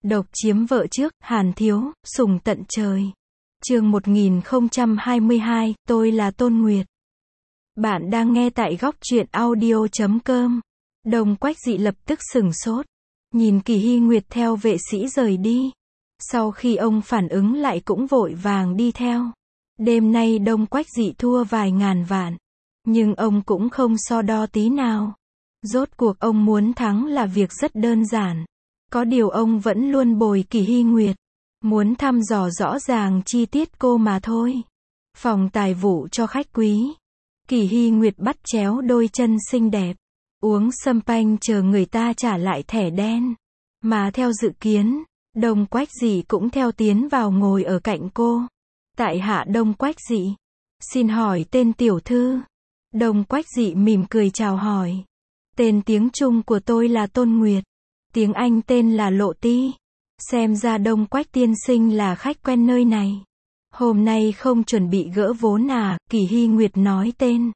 Độc chiếm vợ trước, Hàn Thiếu, sủng tận trời. Chương 1022, tôi là Tôn Nguyệt. Bạn đang nghe tại góc truyện audio.com. Đồng Quách Dị lập tức sửng sốt, nhìn Kỳ Hy Nguyệt theo vệ sĩ rời đi. Sau khi ông phản ứng lại cũng vội vàng đi theo. Đêm nay Đông Quách Dị thua vài ngàn vạn, nhưng ông cũng không so đo tí nào. Rốt cuộc ông muốn thắng là việc rất đơn giản. Có điều ông vẫn luôn bồi Kỳ Hy Nguyệt, muốn thăm dò rõ ràng chi tiết cô mà thôi. Phòng tài vụ cho khách quý. Kỳ Hy Nguyệt bắt chéo đôi chân xinh đẹp, uống sâm panh chờ người ta trả lại thẻ đen. Mà theo dự kiến, Đông Quách Dị cũng theo tiến vào ngồi ở cạnh cô. Tại hạ Đông Quách Dị. Xin hỏi tên tiểu thư. Đông Quách Dị mỉm cười chào hỏi. Tên tiếng Trung của tôi là Tôn Nguyệt. Tiếng Anh tên là Lộ Ti. Xem ra Đông Quách tiên sinh là khách quen nơi này. Hôm nay không chuẩn bị gỡ vốn à? Kỳ Hy Nguyệt nói tên.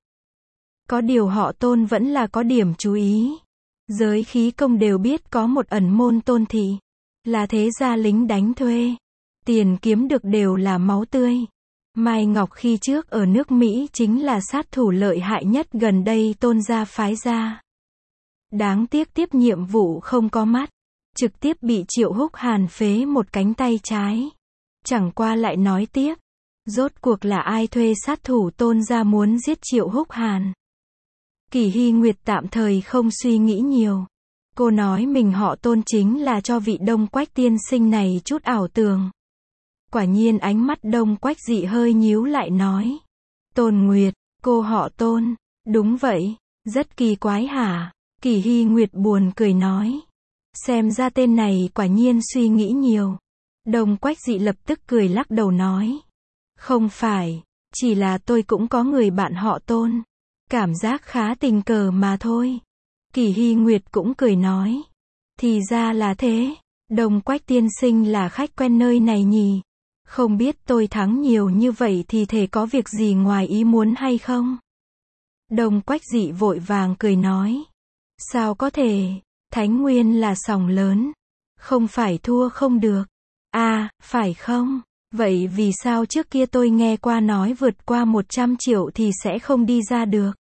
Có điều họ Tôn vẫn là có điểm chú ý. Giới khí công đều biết có một ẩn môn Tôn thị, là thế gia lính đánh thuê. Tiền kiếm được đều là máu tươi. Mai Ngọc khi trước ở nước Mỹ chính là sát thủ lợi hại nhất gần đây Tôn gia phái ra. Đáng tiếc tiếp nhiệm vụ không có mắt, trực tiếp bị Triệu Húc Hàn phế một cánh tay trái. Chẳng qua lại nói tiếp, rốt cuộc là ai thuê sát thủ Tôn gia muốn giết Triệu Húc Hàn? Kỳ Hy Nguyệt tạm thời không suy nghĩ nhiều. Cô nói mình họ Tôn chính là cho vị Đông Quách tiên sinh này chút ảo tưởng. Quả nhiên ánh mắt Đông Quách Dị hơi nhíu lại nói. Tôn Nguyệt, cô họ Tôn. Đúng vậy, rất kỳ quái hả? Kỳ Hy Nguyệt buồn cười nói. Xem ra tên này quả nhiên suy nghĩ nhiều. Đông Quách Dị lập tức cười lắc đầu nói. Không phải, chỉ là tôi cũng có người bạn họ Tôn. Cảm giác khá tình cờ mà thôi. Kỳ Hy Nguyệt cũng cười nói. Thì ra là thế, Đông Quách tiên sinh là khách quen nơi này nhỉ? Không biết tôi thắng nhiều như vậy thì thể có việc gì ngoài ý muốn hay không? Đông Quách Dị vội vàng cười nói. Sao có thể, Thánh Nguyên là sòng lớn, không phải thua không được. À, phải không? Vậy vì sao trước kia tôi nghe qua nói vượt qua 100 triệu thì sẽ không đi ra được?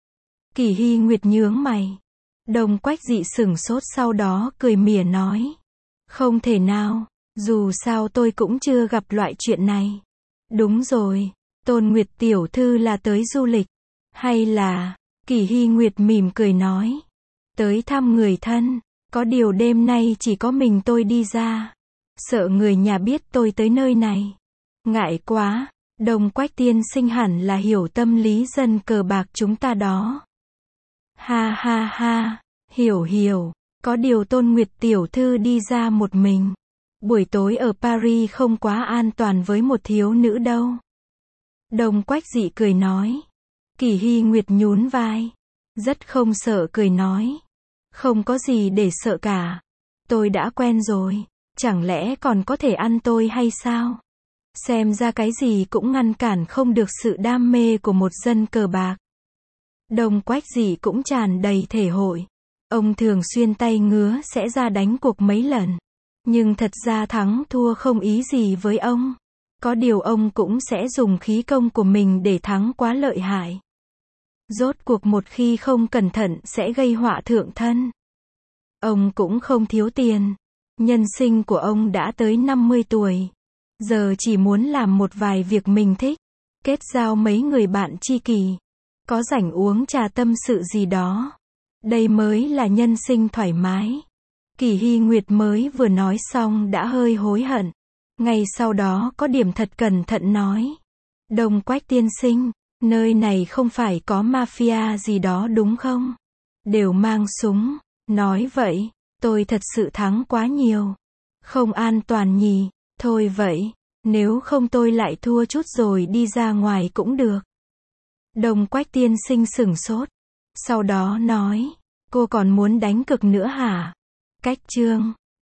Kỳ Hy Nguyệt nhướng mày. Đông Quách Dị sửng sốt sau đó cười mỉa nói. Không thể nào, dù sao tôi cũng chưa gặp loại chuyện này. Đúng rồi, Tôn Nguyệt tiểu thư là tới du lịch, hay là... Kỳ Hy Nguyệt mỉm cười nói. Tới thăm người thân, có điều đêm nay chỉ có mình tôi đi ra. Sợ người nhà biết tôi tới nơi này. Ngại quá, Đông Quách tiên sinh hẳn là hiểu tâm lý dân cờ bạc chúng ta đó. Ha ha ha, hiểu, có điều Tôn Nguyệt tiểu thư đi ra một mình. Buổi tối ở Paris không quá an toàn với một thiếu nữ đâu. Đông Quách Dị cười nói. Kỳ Hy Nguyệt nhún vai. Rất không sợ cười nói. Không có gì để sợ cả. Tôi đã quen rồi. Chẳng lẽ còn có thể ăn tôi hay sao? Xem ra cái gì cũng ngăn cản không được sự đam mê của một dân cờ bạc. Đông Quách Dị cũng tràn đầy thể hội. Ông thường xuyên tay ngứa sẽ ra đánh cuộc mấy lần. Nhưng thật ra thắng thua không ý gì với ông. Có điều ông cũng sẽ dùng khí công của mình để thắng quá lợi hại. Rốt cuộc một khi không cẩn thận sẽ gây họa thượng thân. Ông cũng không thiếu tiền. Nhân sinh của ông đã tới 50 tuổi. Giờ chỉ muốn làm một vài việc mình thích. Kết giao mấy người bạn tri kỷ. Có rảnh uống trà tâm sự gì đó. Đây mới là nhân sinh thoải mái. Kỳ Hy Nguyệt mới vừa nói xong đã hơi hối hận. Ngay sau đó có điểm thật cẩn thận nói. Đông Quách tiên sinh, nơi này không phải có mafia gì đó đúng không? Đều mang súng. Nói vậy, tôi thật sự thắng quá nhiều. Không an toàn nhỉ? Thôi vậy, nếu không tôi lại thua chút rồi đi ra ngoài cũng được. Đông Quách tiên sinh sửng sốt. Sau đó nói, cô còn muốn đánh cược nữa hả? Cách chương